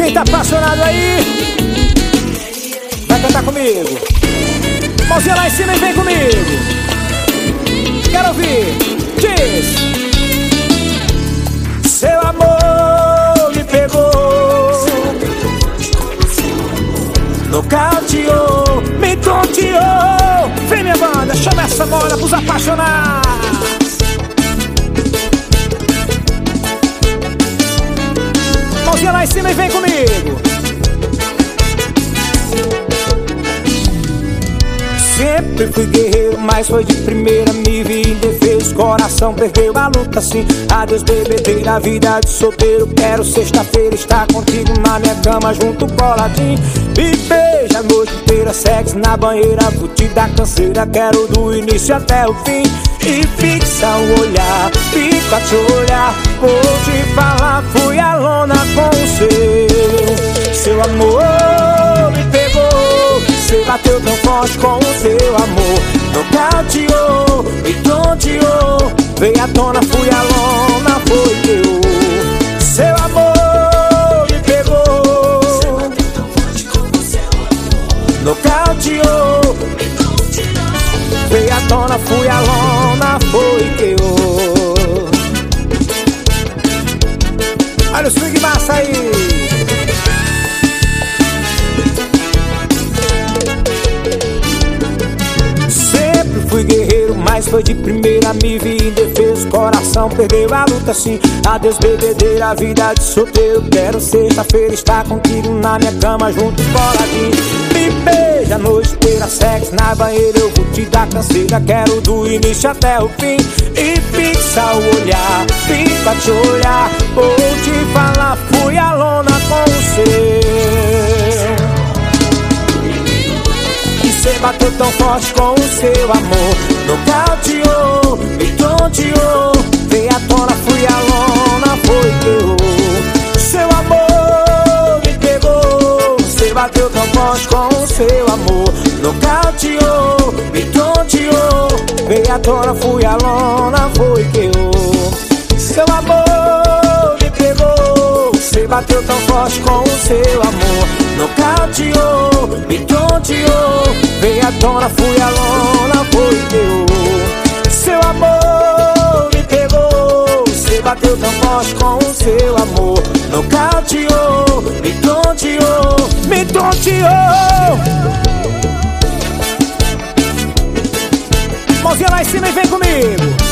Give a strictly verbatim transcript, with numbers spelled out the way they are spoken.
Quem tá apaixonado aí vai cantar comigo. Mãozinha lá em cima e vem comigo. Quero ouvir. Diz: seu amor me pegou, nocauteou, me tonteou. Vem minha banda, chama essa moda pros apaixonados. Mãozinha lá em cima e vem comigo. Sempre fui guerreiro, mas foi de primeira, me vi indefeso. Coração perdeu a luta, sim. Adeus bebedeira, vida de solteiro. Quero sexta-feira estar contigo na minha cama, junto coladinho. Me beija a noite inteira, sexo na banheira. Vou te dar canseira, quero do início até o fim. E fixa o olhar, fica a te olhar. Vou te falar, fui a lona com o seu. Seu amor me pegou, você bateu tão forte com o seu amor. Nocauteou, me tonteou. Veio à tona, fui a lona, foi eu. Seu amor me pegou, você bateu tão forte com o seu amor. Nocauteou, me tonteou. Veio à tona, fui a lona, foi eu. Olha o swing massa aí. Fui guerreiro, mas foi de primeira, me vi indefeso. Coração perdeu a luta, sim. Adeus bebedeira, vida de solteiro. Quero sexta-feira estar contigo na minha cama, junto coladinho. Me beija a noite inteira, sexo na banheira. Eu vou te dar canseira, quero do início até o fim. E fixa o olhar, fica a te olhar. Vou te falar, fui a lona com o seu. Você bateu tão forte com o seu amor. Nocauteou, me tonteou. Veio à tona, fui a lona, foi eu. Seu amor me pegou, você bateu tão forte com o seu amor. Nocauteou, me tonteou. Veio à tona, fui a lona, foi eu. Seu amor me pegou, você bateu tão forte com o seu amor. Nocauteou, me tonteou. Veio à tona, fui a lona, foi eu. Seu amor me pegou, você bateu tão forte com o seu amor. Nocauteou, me tonteou, me tonteou. Mãozinha lá em cima e vem comigo.